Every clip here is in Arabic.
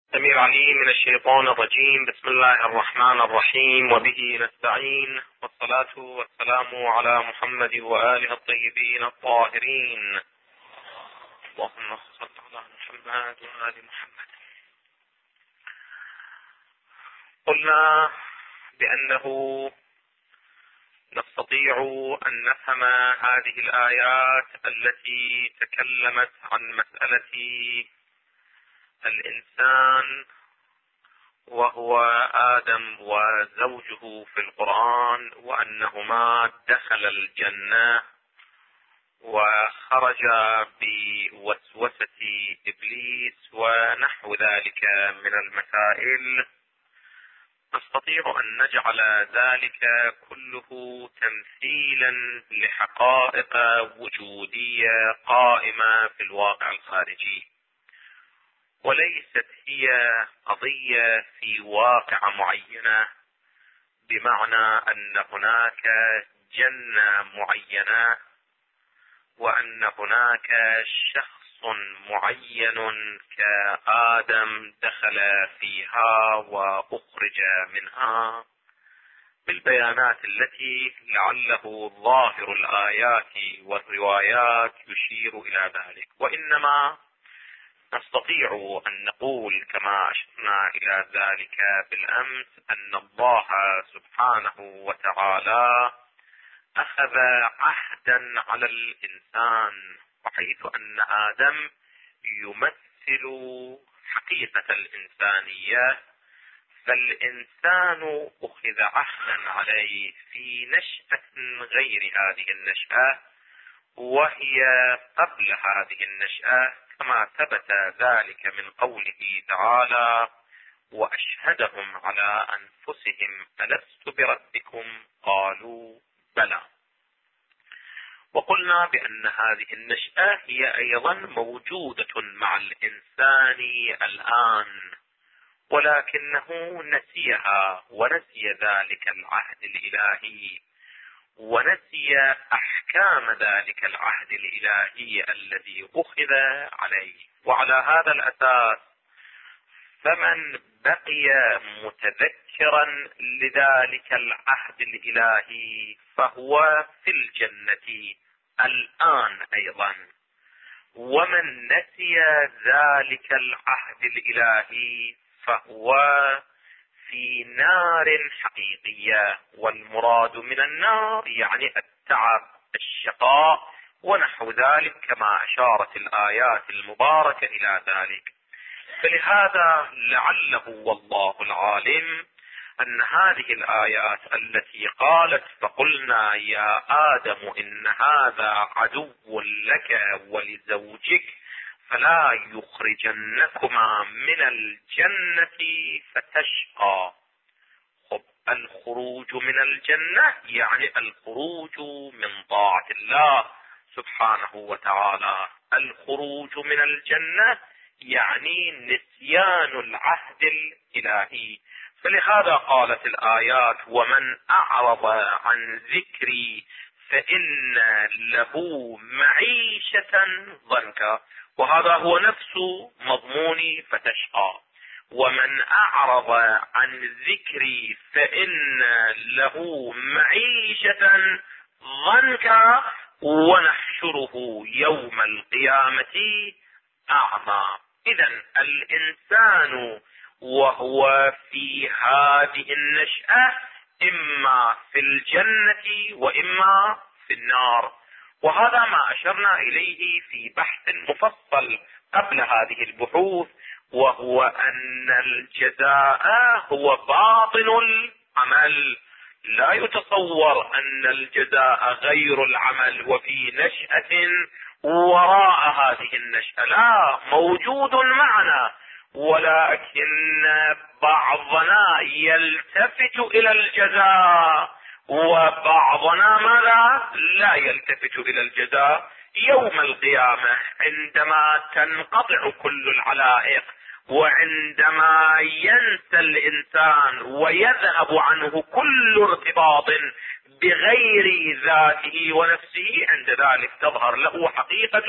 السميع العليم من الشيطان الرجيم. بسم الله الرحمن الرحيم، وبه نستعين، والصلاة والسلام على محمد وآله الطيبين الطاهرين. اللهم صل على محمد وآل محمد. قلنا بأنه نستطيع أن نفهم هذه الآيات التي تكلمت عن مسألة الإنسان وهو آدم وزوجه في القرآن، وأنهما دخل الجنة وخرجا بوسوسة إبليس ونحو ذلك من المسائل. نستطيع أن نجعل ذلك كله تمثيلا لحقائق وجودية قائمة في الواقع الخارجي، وليست هي قضية في واقع معينة، بمعنى أن هناك جنة معينة وأن هناك شخص معين كآدم دخل فيها وأخرج منها بالبيانات التي لعله ظاهر الآيات والروايات يشير إلى ذلك. وإنما نستطيع أن نقول كما أشرنا إلى ذلك بالأمس أن الله سبحانه وتعالى أخذ عهدا على الإنسان، وحيث أن آدم يمثل حقيقة الإنسانية، فالإنسان أخذ عهدا عليه في نشأة غير هذه النشأة، وهي قبل هذه النشأة، كما ثبت ذلك من قوله تعالى: وأشهدهم على أنفسهم ألست بربكم قالوا بلى. وقلنا بأن هذه النشأة هي أيضا موجودة مع الإنسان الآن، ولكنه نسيها ونسي ذلك العهد الإلهي، ونسي أحكام ذلك العهد الإلهي الذي أخذ عليه. وعلى هذا الأساس فمن بقي متذكرا لذلك العهد الإلهي فهو في الجنة الآن أيضا، ومن نسي ذلك العهد الإلهي فهو في نار حقيقية. والمراد من النار يعني التعب، الشقاء ونحو ذلك، كما أشارت الآيات المباركة إلى ذلك. فلهذا لعله والله العالم أن هذه الآيات التي قالت: فقلنا يا آدم إن هذا عدو لك ولزوجك فلا يخرجنكما من الجنة فتشقى. الخروج من الجنة يعني الخروج من طاعة الله سبحانه وتعالى، الخروج من الجنة يعني نسيان العهد الإلهي. فلهذا قالت الآيات: ومن أعرض عن ذكري فإن له معيشة ضنكا، وهذا هو نفس مضمون فتشقى. ومن أعرض عن ذكري فإن له معيشة ضنكا ونحشره يوم القيامة أعمى. إذن الإنسان وهو في هذه النشأة إما في الجنة وإما في النار، وهذا ما أشرنا إليه في بحث مفصل قبل هذه البحوث، وهو أن الجزاء هو باطن العمل. لا يتصور أن الجزاء غير العمل وفي نشأة وراء هذه النشأة، لا، موجود معنا، ولكن بعضنا يلتفت إلى الجزاء وبعضنا ماذا؟ لا يلتفت إلى الجزاء. يوم القيامة عندما تنقطع كل العلائق، وعندما ينسى الإنسان ويذهب عنه كل ارتباط بغير ذاته ونفسه، عند ذلك تظهر له حقيقة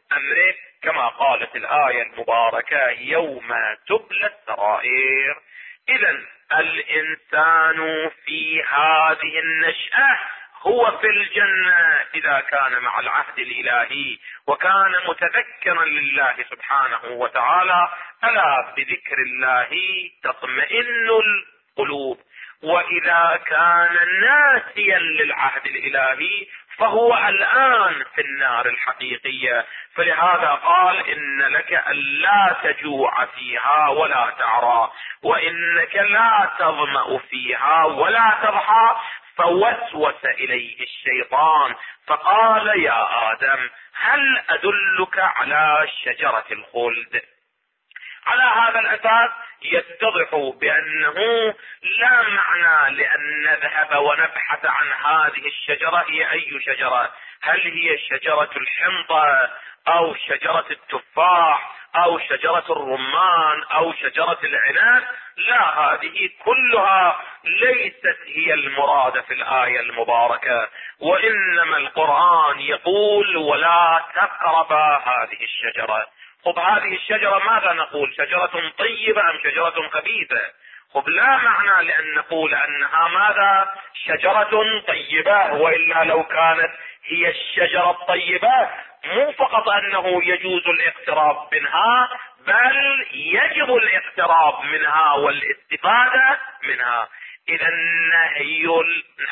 أمره، كما قالت الآية المباركة يوم تبلى السرائر. إذا الإنسان في هذه النشأة هو في الجنة إذا كان مع العهد الإلهي وكان متذكرا لله سبحانه وتعالى. ألا بذكر الله تطمئن القلوب. وإذا كان ناسيا للعهد الإلهي فهو الآن في النار الحقيقية. فلهذا قال إن لك ألا تجوع فيها ولا تعرى، وإنك لا تظمأ فيها ولا تضحى. فوسوس إليه الشيطان فقال يا آدم هل أدلك على شجرة الخلد. على هذا الأساس يتضح بأنه لا معنى لأن نذهب ونبحث عن هذه الشجرة هي أي شجرة، هل هي شجرة الحنطة أو شجرة التفاح أو شجرة الرمان أو شجرة العنب. لا، هذه كلها ليست هي المراد في الآية المباركة، وإنما القرآن يقول ولا تقرب هذه الشجرة. خب هذه الشجرة ماذا نقول؟ شجرة طيبة أم شجرة خبيثة؟ خب لا معنى لأن نقول أنها ماذا؟ شجرة طيبة، وإلا لو كانت هي الشجرة الطيبة مو فقط أنه يجوز الاقتراب منها، بل يجب الاقتراب منها والاستفادة منها. إذا النهي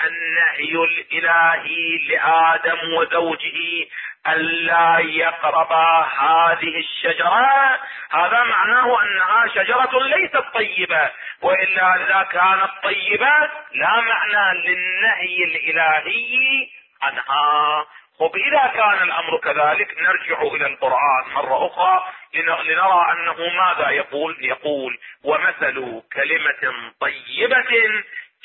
الإلهي لآدم وزوجه ألا يقربا هذه الشجرة هذا معناه أنها شجرة ليست طيبة، وإلا إذا كانت طيبة لا معنى للنهي الإلهي عنها. وإذا كان الأمر كذلك نرجع إلى القرآن مرة أخرى لنرى أنه ماذا يقول ومثل كلمة طيبة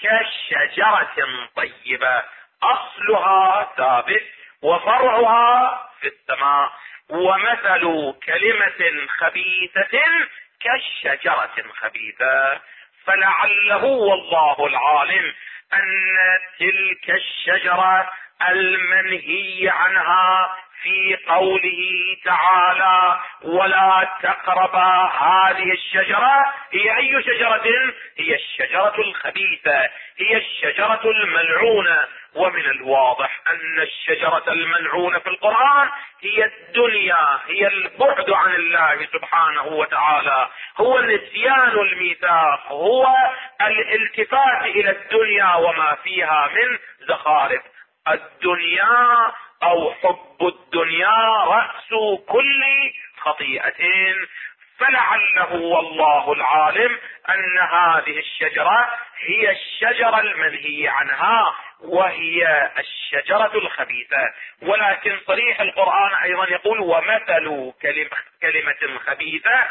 كشجرة طيبة أصلها ثابت وفرعها في السماء، ومثل كلمة خبيثة كالشجرة خبيثة. فلعله والله العالم أن تلك الشجرة المنهي عنها في قوله تعالى ولا تقربا هذه الشجرة هي أي شجرة؟ هي الشجرة الخبيثة، هي الشجرة الملعونة. ومن الواضح أن الشجرة الملعونة في القرآن هي الدنيا، هي البعد عن الله سبحانه وتعالى، هو نسيان الميثاق، هو الالتفات إلى الدنيا وما فيها من زخارف. الدنيا أو حب الدنيا رأس كل خطيئة. فلعله والله العالم أن هذه الشجرة هي الشجرة المنهي عنها وهي الشجرة الخبيثة. ولكن صريح القرآن أيضا يقول ومثل كلمة خبيثة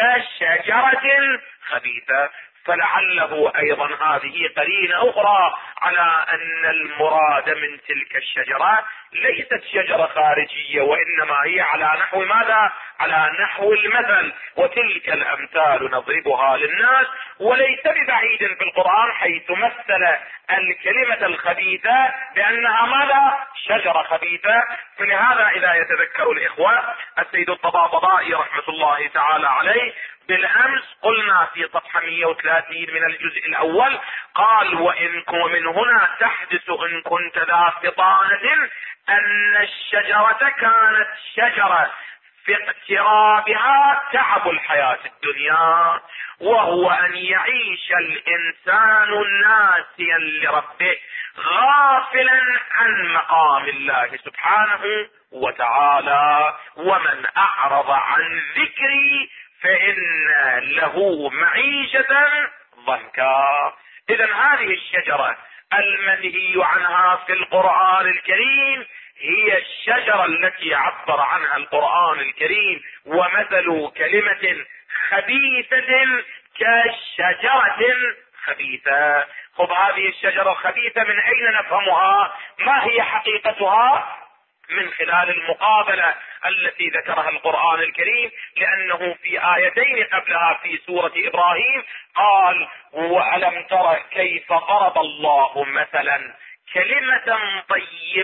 كشجرة خبيثة. فلعله أيضا هذه قرينة أخرى على أن المراد من تلك الشجرة ليست شجرة خارجية، وإنما هي على نحو ماذا؟ على نحو المثل. وتلك الأمثال نضربها للناس، وليس ببعيد في القرآن حيث مثل الكلمة الخبيثة بأنها ماذا؟ شجرة خبيثة. فلهذا إذا يتذكر الإخوة السيد الطباطبائي رحمة الله تعالى عليه بالأمس قلنا في صفحة 130 من الجزء الأول قال ومن هنا تحدث إن كنت ذا فطانة أن الشجرة كانت شجرة في اقترابها تعب الحياة الدنيا، وهو أن يعيش الإنسان ناسيا لربه غافلا عن مقام الله سبحانه وتعالى. ومن أعرض عن ذكري فإن له معيشة ضنكا. إذا هذه الشجرة المنهي عنها في القرآن الكريم هي الشجرة التي عبر عنها القرآن الكريم ومثل كلمة خبيثة كشجرة خبيثة. خب هذه الشجرة الخبيثة من أين نفهمها؟ ما هي حقيقتها؟ من خلال المقابلة التي ذكرها القرآن الكريم، لأنه في آيتين قبلها في سورة إبراهيم قال وألم تر كيف ضرب الله مثلا كلمة طيبة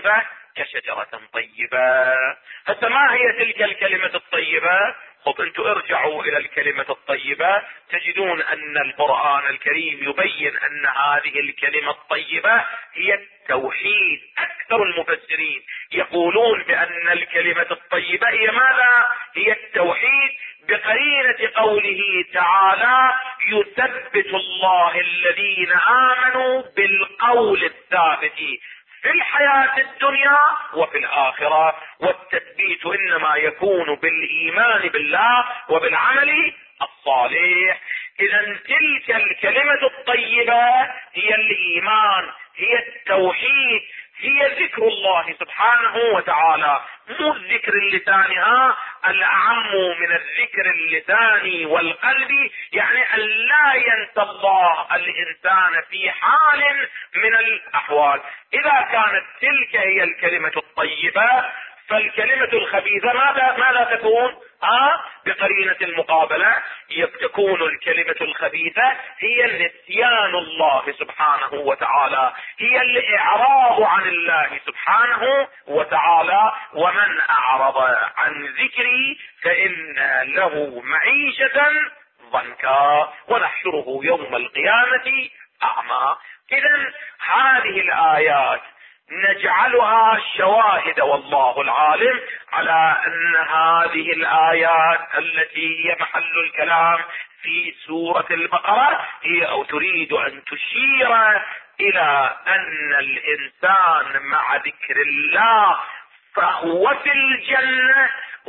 كشجرة طيبة. هسه ما هي تلك الكلمة الطيبة؟ خب انتم ارجعوا الى الكلمة الطيبة تجدون ان القرآن الكريم يبين ان هذه الكلمة الطيبة هي التوحيد. اكثر المفسرين يقولون بان الكلمة الطيبة هي ماذا؟ هي التوحيد، بقرينة قوله تعالى: يثبت الله الذين آمنوا بالقول الثابت في الحياة الدنيا وفي الآخرة. والتثبيت انما يكون بالايمان بالله وبالعمل الصالح. اذا تلك الكلمة الطيبة هي الايمان، هي التوحيد، هي ذكر الله سبحانه وتعالى. مو الذكر اللساني، الاعم من الذكر اللساني والقلبي، يعني ان لا ينسى الله الانسان في حال من الاحوال. اذا كانت تلك هي الكلمة الطيبة، فالكلمة الخبيثة ماذا تكون؟ بقرينة المقابلة تكون الكلمة الخبيثة هي نسيان الله سبحانه وتعالى، هي الاعراض عن الله سبحانه وتعالى. ومن اعرض عن ذكري فان له معيشة ضنكا ونحشره يوم القيامة اعمى. اذا هذه الايات نجعلها شواهد والله العالم على ان هذه الايات التي هي محل الكلام في سورة البقرة هي او تريد ان تشير الى ان الانسان مع ذكر الله فهو في الجنة،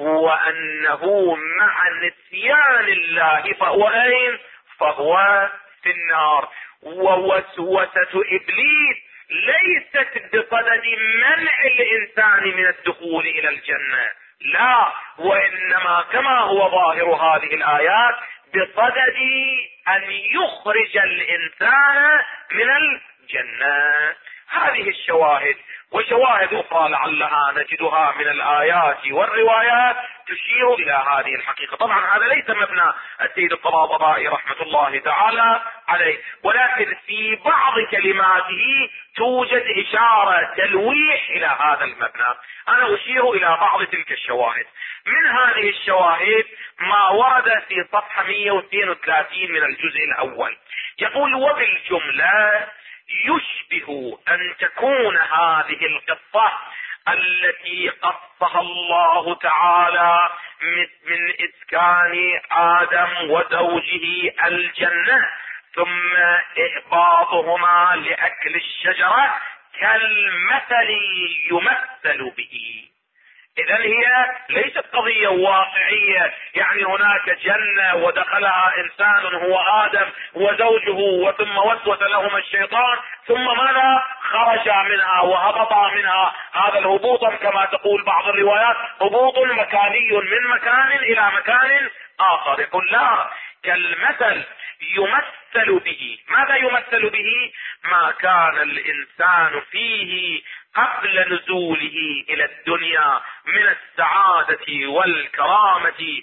وانه مع نسيان الله فهو اين؟ فهو في النار. ووسوسة ابليس ليست بصدد منع الانسان من الدخول الى الجنة، لا، وانما كما هو ظاهر هذه الايات بصدد ان يخرج الانسان من الجنة. هذه الشواهد وشواهد اخرى لعلها نجدها من الايات والروايات تشير الى هذه الحقيقة. طبعا هذا ليس مبنى السيد الطباطبائي رحمة الله تعالى عليه، ولكن في بعض كلماته توجد اشارة تلويح الى هذا المبنى. انا اشير الى بعض تلك الشواهد. من هذه الشواهد ما ورد في صفحة 132 من الجزء الاول، يقول: وبالجملة يشبه ان تكون هذه القصة التي قصها الله تعالى من اسكان ادم وزوجه الجنة ثم اهباطهما لاكل الشجرة كالمثل يمثل به. اذا هي ليست قضية واقعية، يعني هناك جنة ودخلها انسان هو ادم وزوجه وثم وسوس لهما الشيطان ثم ماذا؟ خرجا منها وهبطا منها. هذا الهبوط كما تقول بعض الروايات هبوط مكاني من مكان الى مكان اخر. يقول: لا، كالمثل يمثل به. ماذا يمثل به؟ ما كان الانسان فيه قبل نزوله الى الدنيا من السعادة والكرامة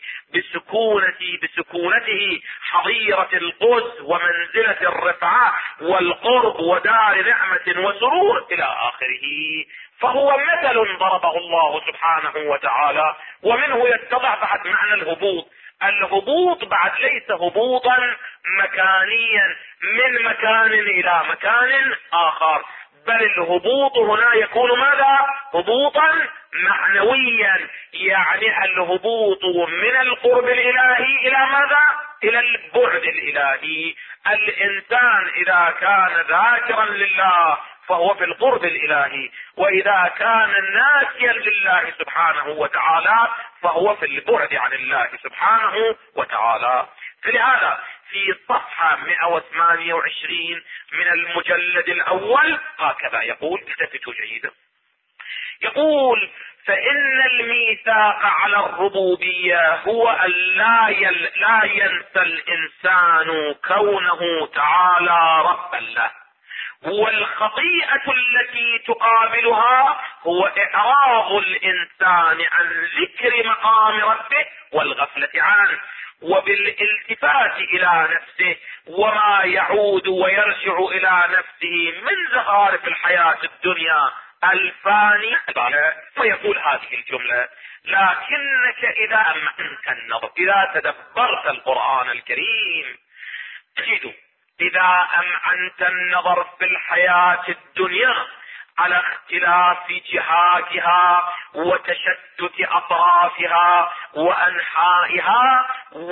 بسكونته حظيرة القدس ومنزلة الرفعة والقرب ودار نعمة وسرور الى اخره. فهو مثل ضربه الله سبحانه وتعالى، ومنه يتضح بعد معنى الهبوط. الهبوط بعد ليس هبوطا مكانيا من مكان الى مكان اخر، بل الهبوط هنا يكون ماذا؟ هبوطا معنويا، يعني الهبوط من القرب الالهي الى ماذا؟ الى البعد الالهي. الانسان اذا كان ذاكرا لله فهو في القرب الالهي، واذا كان ناسيا لله سبحانه وتعالى فهو في البعد عن الله سبحانه وتعالى. فلهذا في صفحة 128 من المجلد الاول هكذا يقول، التفتوا جيدا، يقول: فإن الميثاق على الربوبية هو أن لا ينسى الإنسان كونه تعالى ربا له، والخطيئة التي تقابلها هو إعراض الإنسان عن ذكر مقام ربه والغفلة عنه، وبالالتفات إلى نفسه وما يعود ويرجع إلى نفسه من زخارف الحياة الدنيا الفاني. ويقول هذه الجملة: لكنك إذا أمعنت النظر، إذا تدبرت القرآن الكريم تجد إذا أمعنت النظر في الحياة الدنيا على اختلاف جهاتها وتشتت أطرافها وأنحائها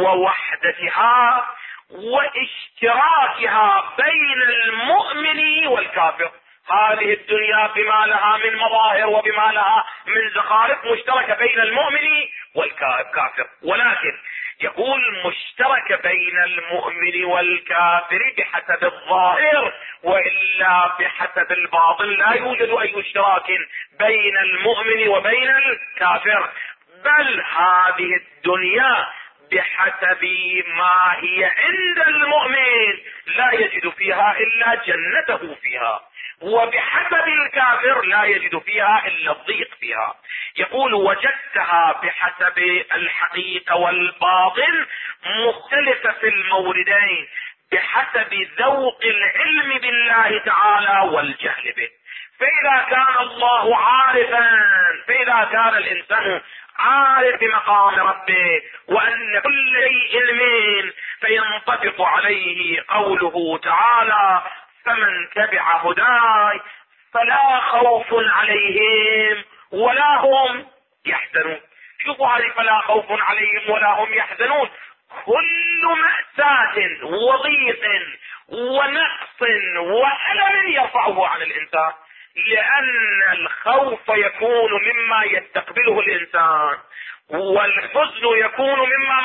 ووحدتها واشتراكها بين المؤمن والكافر. هذه الدنيا بما لها من مظاهر وبما لها من زخارف مشتركة بين المؤمن والكافر، ولكن يقول مشتركة بين المؤمن والكافر بحسب الظاهر، وإلا بحسب الباطن لا يوجد أي اشتراك بين المؤمن وبين الكافر. بل هذه الدنيا بحسب ما هي عند المؤمن لا يجد فيها إلا جنته فيها، وبحسب الكافر لا يجد فيها إلا الضيق فيها. يقول وجدتها بحسب الحقيقة والباطن مختلفة في الموردين بحسب ذوق العلم بالله تعالى والجهل به. فإذا كان الله عارفا، فإذا كان الإنسان عارف بمقام ربه وأن كل شيء من، فينطبق عليه قوله تعالى: فمن تبع هداي فلا خوف عليهم ولا هم يحزنون. شوفوا هذه فلا خوف عليهم ولا هم يحزنون، كل مأساة وضيق ونقص وألم يرفعه عن الإنسان، لأن الخوف يكون مما يستقبله الإنسان، والحزن يكون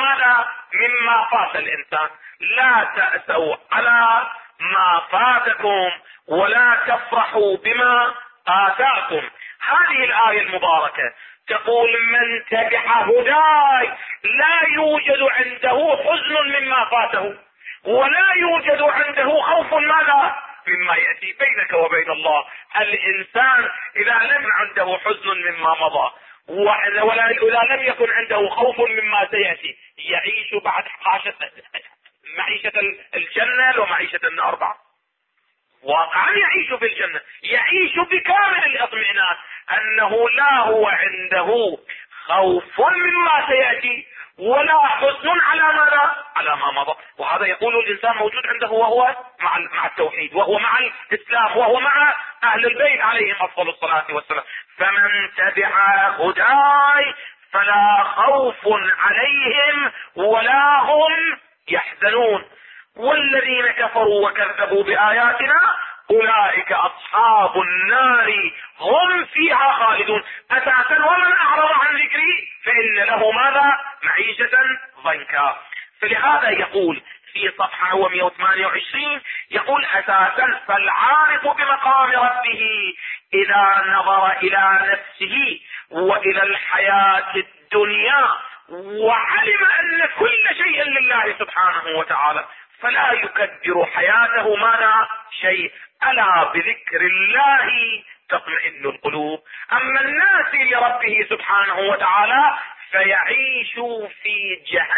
مما فات الإنسان. لا تأسوا على ما فاتكم ولا تفرحوا بما آتاكم. هذه الآية المباركة تقول: من تبع هداي لا يوجد عنده حزن مما فاته، ولا يوجد عنده خوف مما يأتي بينك وبين الله. الإنسان إذا لم عنده حزن مما مضى ولا إذا لم يكن عنده خوف مما سيأتي، يعيش بعد معيشة الجنة ومعيشة النار بعض. واقعا يعيش في الجنة، يعيش بكامل الاطمئنان أنه لا هو عنده خوف مما سيأتي ولا حزن على ما مضى. وهذا يقول الإنسان موجود عنده وهو مع التوحيد، وهو مع الإسلام، وهو مع أهل البيت عليهم أفضل الصلاة والسلام. فمن تبع هداي فلا خوف عليهم ولا هم يحزنون. والذين كفروا وكذبوا بآياتنا أولئك أصحاب النار هم فيها خالدون. أساسا ومن أعرض عن ذكري فإن له ماذا؟ معيشة ضنكا. فلهذا يقول في صفحة 128 يقول أساسا: فالعارف بمقام ربه إذا نظر إلى نفسه وإلى الحياة الدنيا وعلم أن كل شيء لله سبحانه وتعالى فلا يكدر حياته شيء. ألا بذكر الله تطمئن القلوب. أما الناس لربه سبحانه وتعالى فيعيش في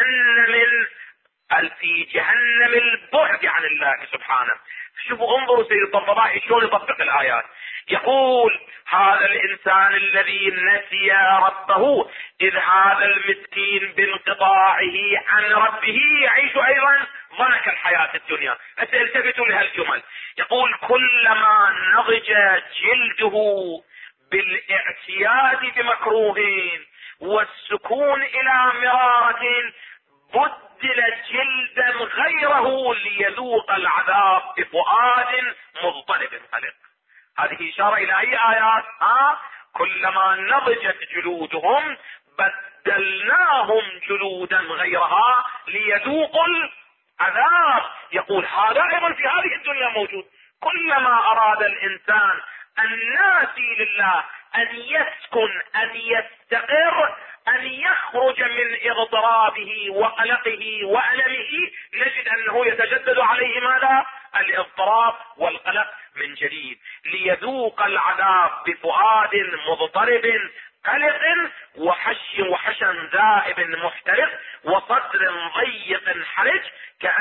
جهنم البعد عن الله سبحانه. شوفوا انظروا سيد الطبطبائي شلون يطبق الآيات. يقول: هذا الإنسان الذي نسي ربه، إذ هذا المسكين بانقطاعه عن ربه يعيش أيضا ضنك الحياة الدنيا. التفتوا لهالجمل. يقول: كلما نضج جلده بالاعتياد بمكروه والسكون إلى مرارة بدل جلدا غيره ليذوق العذاب بفؤاد مضطرب قلق. هذه إشارة إلى أي آيات؟ كلما نضجت جلودهم بدلناهم جلودا غيرها ليذوقوا العذاب. يقول هذا أيضا في هذه الدنيا موجود. كلما أراد الإنسان الناسي لله أن يسكن، أن يستقر، أن يخرج من اضطرابه وقلقه وألمه، نجد أنه يتجدد عليه ماذا؟ الاضطراب والقلق من جديد. ليذوق العذاب بفؤاد مضطرب قلق وحشا ذائب محترق وصدر ضيق حرج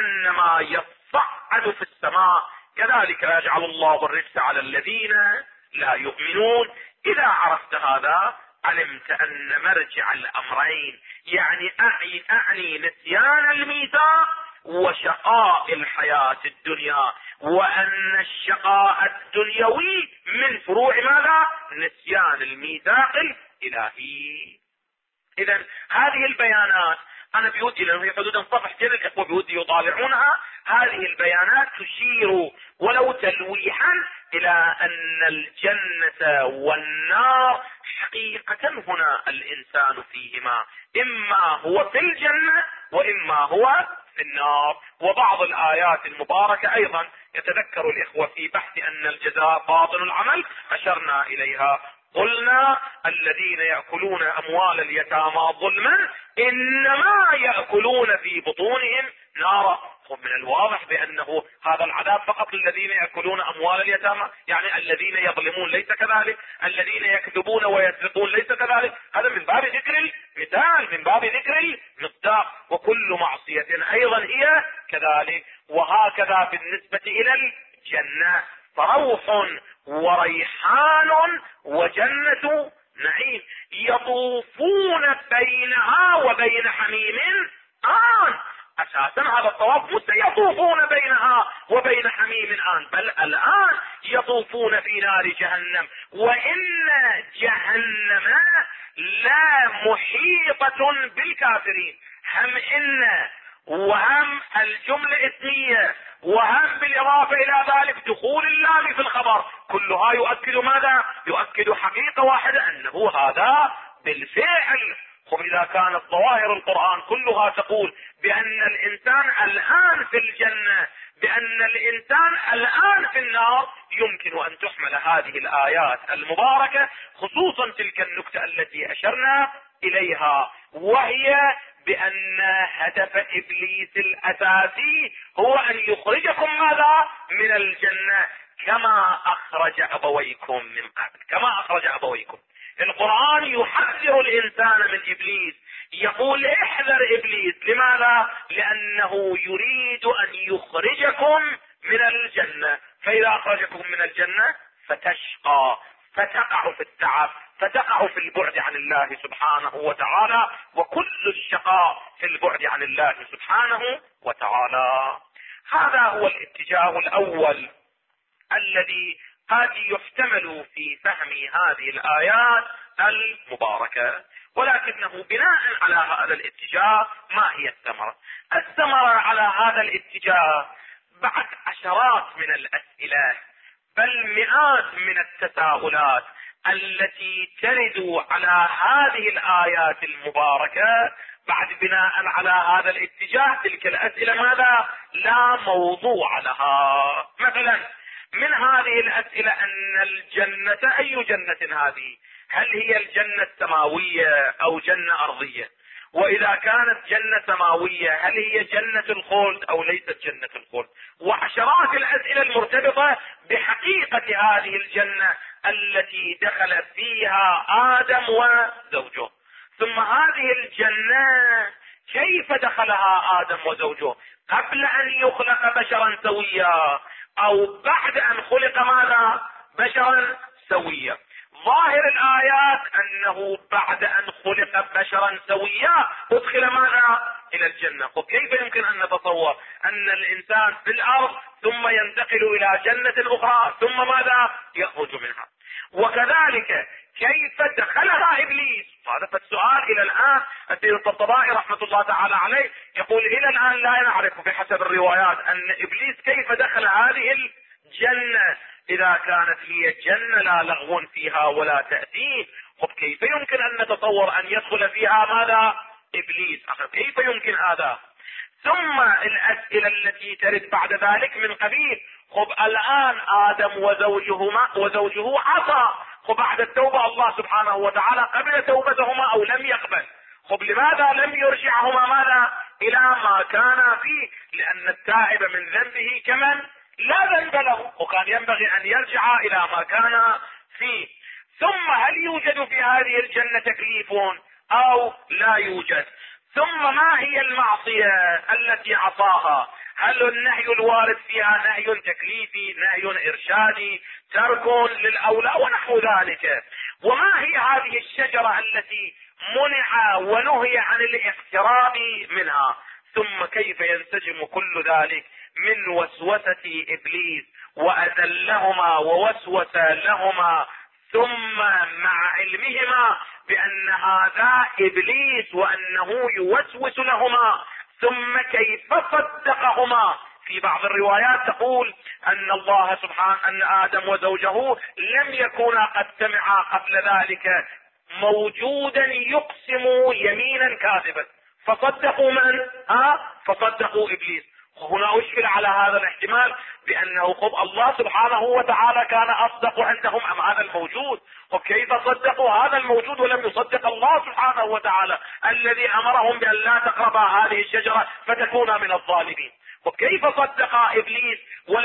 كأنما يصعد في السماء. كذلك يجعل الله الرجس على الذين لا يؤمنون. إذا عرفت هذا علمت أن مرجع الأمرين يعني أعني نسيان الميثاق وشقاء الحياة الدنيا، وأن الشقاء الدنيوي من فروع ماذا؟ نسيان الميثاق الإلهي. إذن هذه البيانات أنا بودي، لأنه هي حدود صفح كذا الإخوة بودي يطالعونها، هذه البيانات تشير ولو تلويحا إلى أن الجنة والنار حقيقة هنا الإنسان فيهما، إما هو في الجنة وإما هو في النار. وبعض الآيات المباركة أيضا يتذكر الإخوة في بحث أن الجزاء باطن العمل أشرنا إليها، قلنا الذين يأكلون أموال اليتامى ظلما إنما يأكلون في بطونهم نارا. من الواضح بأنه هذا العذاب فقط للذين يأكلون أموال اليتامى، يعني الذين يظلمون ليس كذلك، الذين يكذبون ويسرقون ليس كذلك. هذا من باب ذكر المثال، من باب ذكر المصداق. وكل معصية أيضا هي كذلك. وهكذا بالنسبة إلى الجنة، فروح وريحان وجنة نعيم يطوفون بينها وبين حميم آن. اساسا هذا الطواف مش يطوفون بينها وبين حميم الان، بل الان يطوفون في نار جهنم، وان جهنم لا محيطة بالكافرين. هم ان وهم الجملة اسمية، وهم بالاضافة الى ذلك دخول اللام في الخبر، كلها يؤكد ماذا؟ يؤكد حقيقة واحدة، انه هذا بالفعل. إذا كانت ظواهر القرآن كلها تقول بأن الإنسان الآن في الجنة، بأن الإنسان الآن في النار، يمكن أن تحمل هذه الآيات المباركة، خصوصا تلك النكتة التي أشرنا إليها، وهي بأن هدف إبليس الأساسي هو أن يخرجكم ماذا؟ من الجنة، كما أخرج أبويكم من قبل، كما أخرج أبويكم. القرآن يحذر الإنسان من إبليس، يقول احذر إبليس. لماذا؟ لأنه يريد أن يخرجكم من الجنة، فإذا أخرجكم من الجنة فتشقى، فتقع في التعب، فتقع في البعد عن الله سبحانه وتعالى، وكل الشقاء في البعد عن الله سبحانه وتعالى. هذا هو الاتجاه الأول الذي قد يحتمل في فهم هذه الآيات المباركة. ولكنه بناء على هذا الاتجاه ما هي الثمرة؟ الثمرة على هذا الاتجاه بعد عشرات من الأسئلة، بل مئات من التساؤلات التي ترد على هذه الآيات المباركة، بعد بناء على هذا الاتجاه تلك الأسئلة ماذا؟ لا موضوع لها. مثلا من هذه الأسئلة أن الجنة، أي جنة هذه؟ هل هي الجنة السماوية أو جنة أرضية؟ وإذا كانت جنة سماوية هل هي جنة الخلد أو ليست جنة الخلد؟ وعشرات الأسئلة المرتبطة بحقيقة هذه الجنة التي دخل فيها آدم وزوجه. ثم هذه الجنة كيف دخلها آدم وزوجه؟ قبل أن يخلق بشرا سويا أو بعد أن خلق ماذا؟ بشرا سويا. ظاهر الآيات أنه بعد أن خلق بشرا سويا أدخل ماذا؟ إلى الجنة. وكيف يمكن أن نتصور أن الإنسان في الأرض ثم ينتقل إلى جنة أخرى ثم ماذا؟ يخرج منها. وكذلك كيف دخلها إبليس؟ هذا فالسؤال إلى الآن السيد الطبطبائي رحمة الله تعالى عليه يقول إلى الآن لا نعرف بحسب الروايات أن إبليس كيف دخل هذه الجنة إذا كانت هي الجنة لا لغو فيها ولا تأثيم. كيف يمكن أن نتصور أن يدخل فيها ماذا؟ إبليس. كيف يمكن هذا؟ ثم الأسئلة التي ترد بعد ذلك من قبيل الآن آدم وزوجه عصى، بعد التوبة الله سبحانه وتعالى قبل توبتهما أو لم يقبل. لماذا لم يرجعهما ماذا؟ إلى ما كان فيه؟ لأن التائب من ذنبه كمن لا ذنب له، وكان ينبغي أن يرجع إلى ما كان فيه. ثم هل يوجد في هذه الجنة تكليف أو لا يوجد؟ ثم ما هي المعصية التي عصاها؟ هل النهي الوارد فيها نهي تكليفي، نهي ارشادي، ترك للاولى ونحو ذلك؟ وما هي هذه الشجرة التي منع ونهي عن الاقتراب منها؟ ثم كيف ينسجم كل ذلك من وسوسة ابليس واذلهما ووسوس لهما، ثم مع علمهما بان هذا ابليس وانه يوسوس لهما، ثم كيف صدقهما؟ في بعض الروايات تقول ان الله سبحانه ان ادم وزوجه لم يكونا قد سمعا قبل ذلك موجودا يقسم يمينا كاذبا، فصدقوا من؟ فصدقوا ابليس. هنا اشكل على هذا الاحتمال بانه خب الله سبحانه وتعالى كان اصدق عندهم ام هذا الموجود؟ وكيف صدقوا هذا الموجود ولم يصدق الله سبحانه وتعالى الذي امرهم بان لا تقربا هذه الشجرة فتكونا من الظالمين؟ وكيف صدق ابليس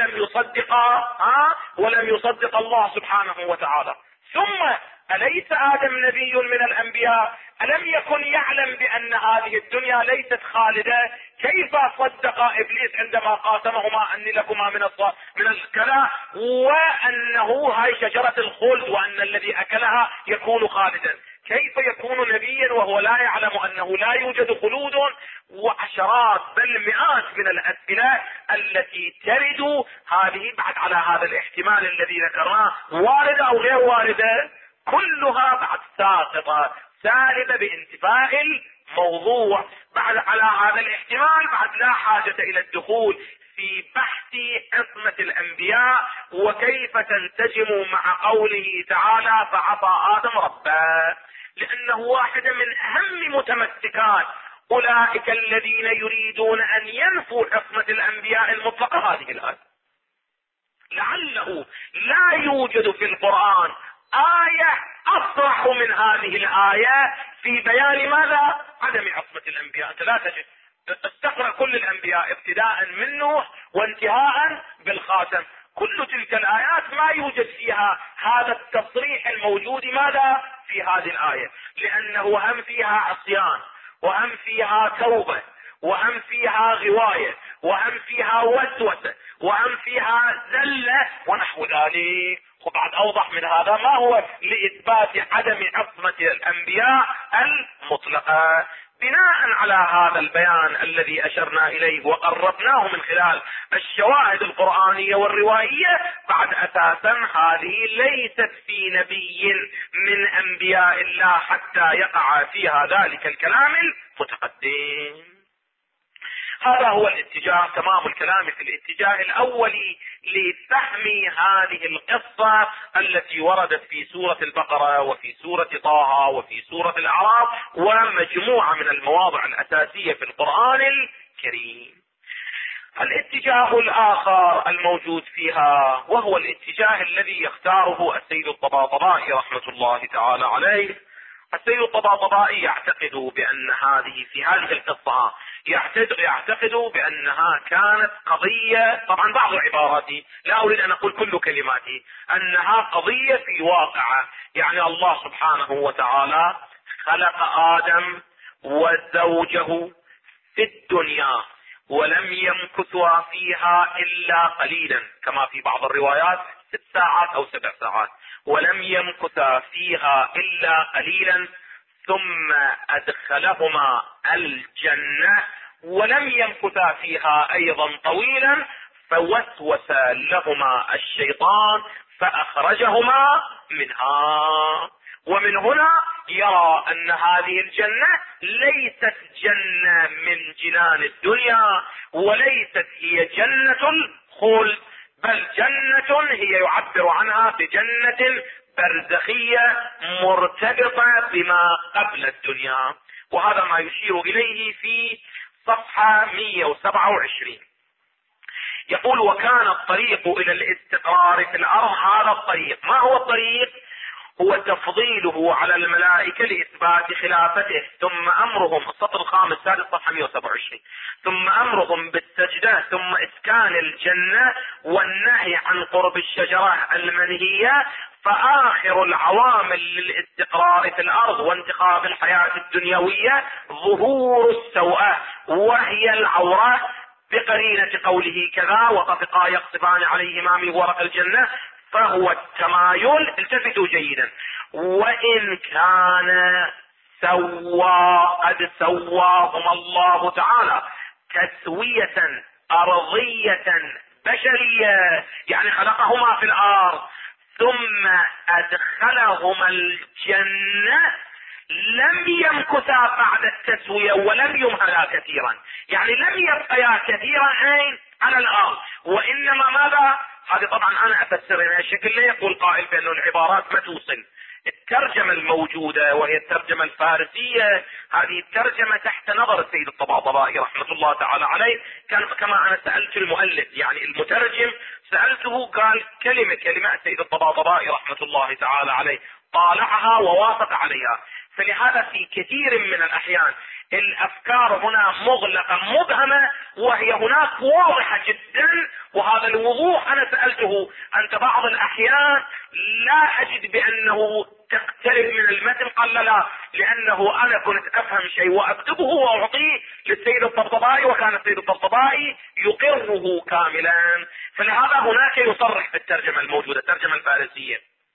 ولم يصدق الله سبحانه وتعالى؟ ثم أليس آدم نبي من الأنبياء؟ ألم يكن يعلم بأن هذه الدنيا ليست خالدة؟ كيف صدق إبليس عندما قاسمهما أني لكما من الكلا، وأنه هاي شجرة الخلد وأن الذي أكلها يكون خالدا؟ كيف يكون نبيا وهو لا يعلم أنه لا يوجد خلود؟ وعشرات بل مئات من الأسئلة التي ترد هذه بعد على هذا الاحتمال الذي ذكرناه، واردة أو غير واردة، كلها بعد ساقطة سالبة بانتفاء الموضوع. بعد على هذا الاحتمال بعد لا حاجة الى الدخول في بحث عصمة الانبياء وكيف تنسجم مع قوله تعالى فعصى ادم ربه، لانه واحدة من اهم متمسكات اولئك الذين يريدون ان ينفوا عصمة الانبياء المطلقة هذه الآية. لعله لا يوجد في القرآن آية أصرح من هذه الآية في بيان ماذا؟ عدم عصمة الأنبياء. أنت لا تجد، استقرأ كل الأنبياء ابتداء من نوح وانتهاء بالخاتم، كل تلك الآيات ما يوجد فيها هذا التصريح الموجود ماذا؟ في هذه الآية، لأنه هم فيها عصيان، وهم فيها توبة، وهم فيها غواية، وهم فيها وسوسة، وهم فيها زلة ونحو ذلك. وبعد اوضح من هذا ما هو لاثبات عدم عصمة الانبياء المطلقة. بناء على هذا البيان الذي اشرنا اليه وقربناه من خلال الشواهد القرآنية والروائية، بعد اساسا هذه ليست في نبي من انبياء الله حتى يقع فيها ذلك الكلام المتقدم. هذا هو الاتجاه، تمام الكلام في الاتجاه الاولي لفهم هذه القصة التي وردت في سورة البقرة وفي سورة طه وفي سورة الاعراف ومجموعة من المواضع الاساسية في القرآن الكريم. الاتجاه الاخر الموجود فيها وهو الاتجاه الذي يختاره السيد الطباطبائي رحمة الله تعالى عليه. السيد الطباطبائي يعتقد بان في هذه القصة يعتقد بانها كانت قضية، طبعا بعض عباراتي لا اريد ان اقول كل كلماتي، انها قضية في واقعة. يعني الله سبحانه وتعالى خلق ادم وزوجه في الدنيا ولم يمكثوا فيها الا قليلا، كما في بعض الروايات 6 ساعات او 7 ساعات، ولم يمكثا فيها الا قليلا، ثم ادخلهما الجنة ولم يمكثا فيها ايضا طويلا، فوسوس لهما الشيطان فاخرجهما منها. ومن هنا يرى ان هذه الجنة ليست جنة من جنان الدنيا، وليست هي جنة الخلد، بل جنة هي يعبر عنها بجنة برزخية مرتبطة بما قبل الدنيا. وهذا ما يشير اليه في صفحة 127. يقول وكان الطريق الى الاستقرار في الارض هذا الطريق. ما هو الطريق؟ هو تفضيله على الملائكة لإثبات خلافته، ثم أمرهم، السطر الخامس سادس صفحة 127، ثم أمرهم بالسجدة، ثم إسكان الجنة والنهي عن قرب الشجرة المنهية. فآخر العوامل للاستقرار في الأرض وانتخاب الحياة الدنيوية ظهور السوءة، وهي العورة بقرينة قوله كذا وطفقا يقصفان عليهما من ورق الجنة فهو التمايل. التفتوا جيدا. وإن كان قد سواهما الله تعالى تسوية أرضية بشرية، يعني خلقهما في الأرض ثم أدخلهما الجنة، لم يمكثا بعد التسوية ولم يمهلا كثيرا، يعني لم يبقيا كثيرا على الأرض، وإنما ماذا؟ هذه طبعا أنا أفسرها شكل لا يقول قائل بأنه العبارات ما توصل. الترجمة الموجودة وهي الترجمة الفارسية، هذه الترجمة تحت نظر السيد الطباطبائي رحمة الله تعالى عليه. كان كما أنا سألت المؤلف يعني المترجم، سألته قال كلمة السيد الطباطبائي رحمة الله تعالى عليه طالعها ووافق عليها. فلهذا في كثير من الأحيان الأفكار هنا مغلقة مبهمة، وهي هناك واضحة جدا. وهذا الوضوح أنا سألته أنت بعض الأحيان لا أجد بأنه تقترب من المتن، قال لا، لأنه أنا كنت أفهم شيء وأكتبه وأعطيه للسيد الطبطبائي، وكان السيد الطبطبائي يقره كاملا. فلهذا هناك يصرح في الترجمة الموجودة الترجمة الفارسية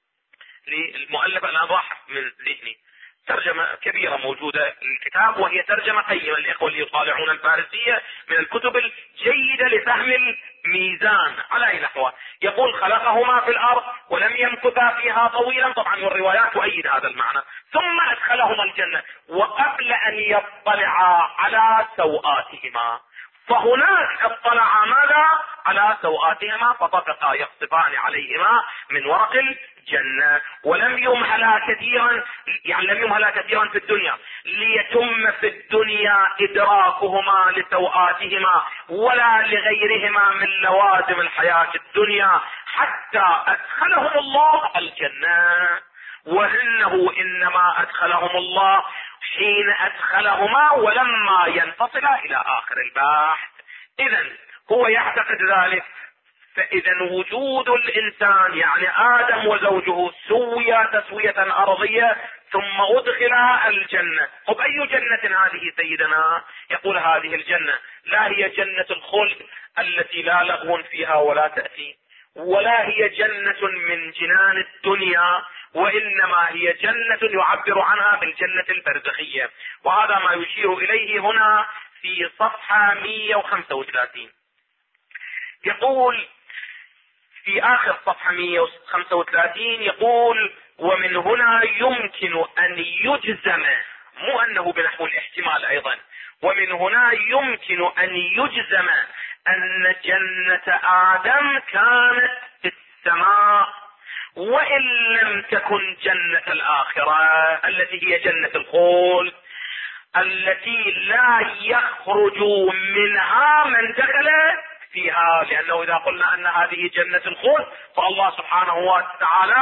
للمؤلف. الآن راح من ذهني ترجمة كبيرة موجودة للكتاب، وهي ترجمة قيمة للإخوة اللي يطالعون الفارسية، من الكتب الجيدة لفهم الميزان على أي نحو. يقول خلقهما في الأرض ولم يمكثا فيها طويلا، طبعا والروايات تؤيد هذا المعنى، ثم أدخلهما الجنة وقبل أن يطلعا على سوآتهما. فهناك اطلعا ماذا؟ على سوآتهما فطفقا يقصفان عليهما من ورق الجنة، ولم يمهلا كثيرا، يعني لم يمهلا كثيرا في الدنيا ليتم في الدنيا إدراكهما لسوآتهما ولا لغيرهما من لوازم الحياة الدنيا، حتى أدخلهم الله الجنة. وإنه إنما أدخلهم الله حين أدخلهما ولما ينفصلا إلى آخر البحث. إذن هو يعتقد ذلك. فإذا وجود الإنسان يعني آدم وزوجه سويا تسوية أرضية ثم أدخلا الجنة. طب أي جنة هذه سيدنا؟ يقول هذه الجنة لا هي جنة الخلد التي لا لغو فيها ولا تأتي، ولا هي جنة من جنان الدنيا، وإنما هي جنة يعبر عنها بالجنة البرزخية. وهذا ما يشير إليه هنا في صفحة 135. يقول في آخر صفحة 135 يقول ومن هنا يمكن أن يجزم، مو أنه بنحو الاحتمال أيضا، ومن هنا يمكن أن يجزم أن جنة آدم كانت في السماء، وإن لم تكن جنة الآخرة التي هي جنة الخلد التي لا يخرج منها من دخل فيها. لأنه إذا قلنا أن هذه جنة الخلد فالله سبحانه وتعالى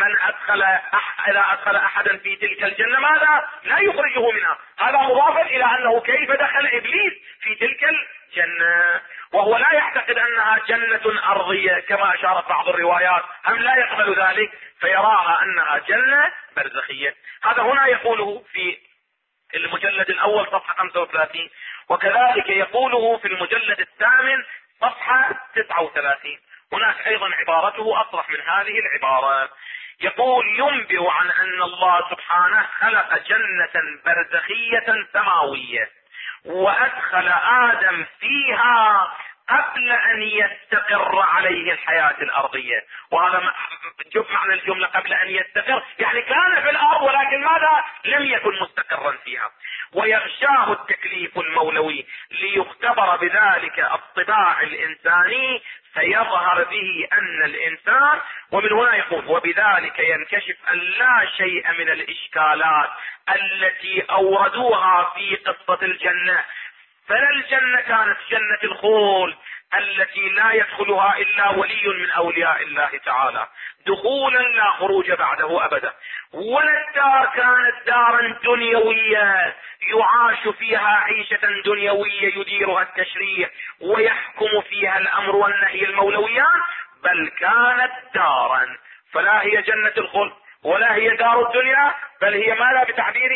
إذا أدخل أحدا في تلك الجنة ماذا؟ لا يخرجه منها. هذا مضاف إلى أنه كيف دخل إبليس في تلك الجنة، وهو لا يعتقد أنها جنة أرضية كما أشارت بعض الروايات، هم لا يقبل ذلك فيراها أنها جنة برزخية. هذا هنا يقوله في المجلد الأول صفحة 35، وكذلك يقوله في المجلد الثامن صفحة 39. هناك أيضا عبارته أصرح من هذه العبارة. يقول ينبئ عن أن الله سبحانه خلق جنة برزخية سماوية وأدخل آدم فيها قبل أن يستقر عليه الحياة الأرضية. وهذا معنى الجملة قبل أن يستقر، يعني كان في الأرض ولكن ماذا؟ لم يكن مستقرا فيها. ويغشاه التكليف المولوي ليختبر بذلك الطباع الإنساني فيظهر به أن الإنسان. ومن هنا يقول وبذلك ينكشف أن لا شيء من الإشكالات التي أوردوها في قصة الجنة، فلا الجنة كانت جنة الخلد التي لا يدخلها إلا ولي من أولياء الله تعالى دخولا لا خروج بعده أبدا، ولا الدار كانت دارا دنيوية يعاش فيها عيشة دنيوية يديرها التشريع ويحكم فيها الأمر والنهي المولويان، بل كانت دارا. فلا هي جنة الخلد ولا هي دار الدنيا، بل هي ماذا بتعبيره؟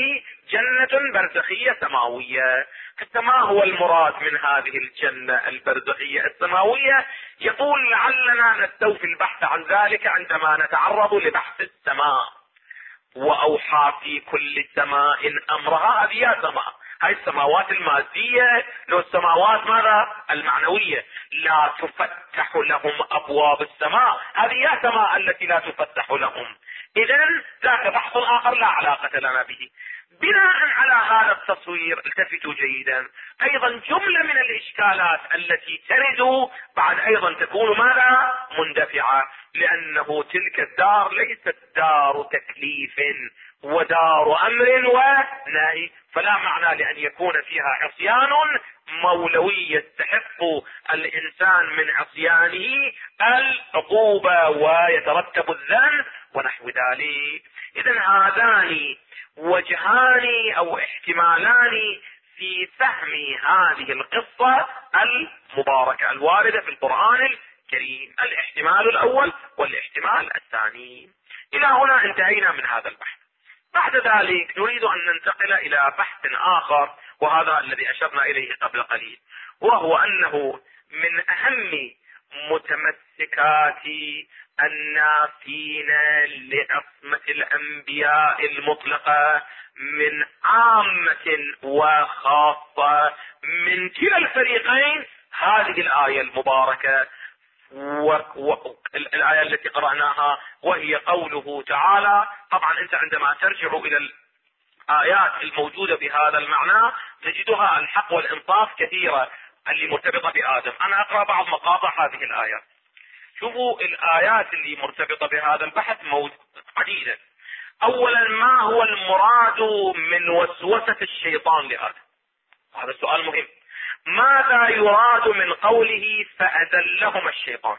جنة برزخية سماوية. حتى ما هو المراد من هذه الجنة البرزخية السماوية؟ يقول لعلنا نستوفي البحث عن ذلك عندما نتعرض لبحث السماء. وأوحى في كل سماء أمرها. هذه يا سماء، هاي السماوات المادية، لو السماوات ماذا؟ المعنوية. لا تفتح لهم أبواب السماء، هذه يا سماء التي لا تفتح لهم. إذن ذاك بحث آخر لا علاقة لنا به. بناء على هذا التصوير التفتوا جيدا، ايضا جملة من الاشكالات التي ترد بعد ايضا تكون ماذا؟ مندفعة، لانه تلك الدار ليست دار تكليف ودار امر ونهي، فلا معنى لان يكون فيها عصيان مولوي يستحق الانسان من عصيانه العقوبة ويترتب الذنب ونحو ذلك. اذا هذان وجهان او احتمالان في فهم هذه القصة المباركة الواردة في القرآن الكريم، الاحتمال الاول والاحتمال الثاني. الى هنا انتهينا من هذا البحث. بعد ذلك نريد ان ننتقل الى بحث اخر، وهذا الذي اشرنا اليه قبل قليل، وهو انه من اهم متمسكات النافين لعصمة الانبياء المطلقة من عامة وخاصة من كلا الفريقين هذه الآية المباركة، الآية التي قرأناها، وهي قوله تعالى. طبعا انت عندما ترجع الى الآيات الموجودة بهذا المعنى تجدها الحق والانصاف كثيرة اللي مرتبطة بآدم. انا اقرأ بعض مقاطع هذه الآيات. شوفوا الآيات اللي مرتبطة بهذا البحث عديدة. اولا، ما هو المراد من وسوسة الشيطان لآدم؟ هذا سؤال مهم. ماذا يراد من قوله فأذلهما الشيطان؟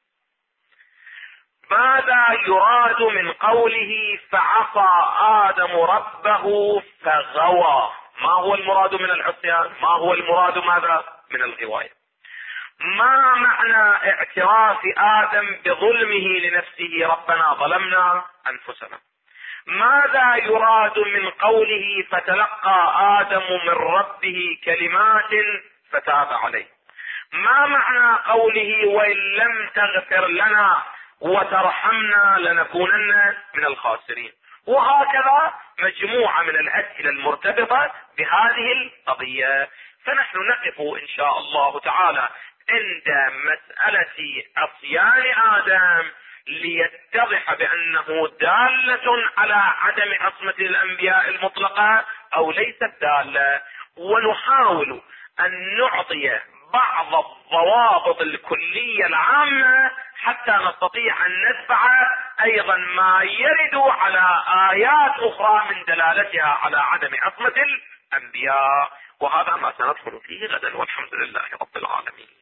ماذا يراد من قوله فعصى آدم ربه فغوى؟ ما هو المراد من العصيان؟ ما هو المراد ماذا من الغواية؟ ما معنى اعتراف آدم بظلمه لنفسه ربنا ظلمنا أنفسنا؟ ماذا يراد من قوله فتلقى آدم من ربه كلمات فتاب عليه؟ ما معنى قوله وإن لم تغفر لنا وترحمنا لنكونن من الخاسرين؟ وهكذا مجموعة من الأسئلة المرتبطة بهذه القضية. فنحن نقف إن شاء الله تعالى عند مسألة عصيان آدم ليتضح بأنه دالة على عدم عصمة الأنبياء المطلقة أو ليست دالة، ونحاول أن نعطي بعض الضوابط الكلية العامة حتى نستطيع أن ندفع أيضا ما يرد على آيات أخرى من دلالتها على عدم عصمة الأنبياء، وهذا ما سندخل فيه غدا، والحمد لله رب العالمين.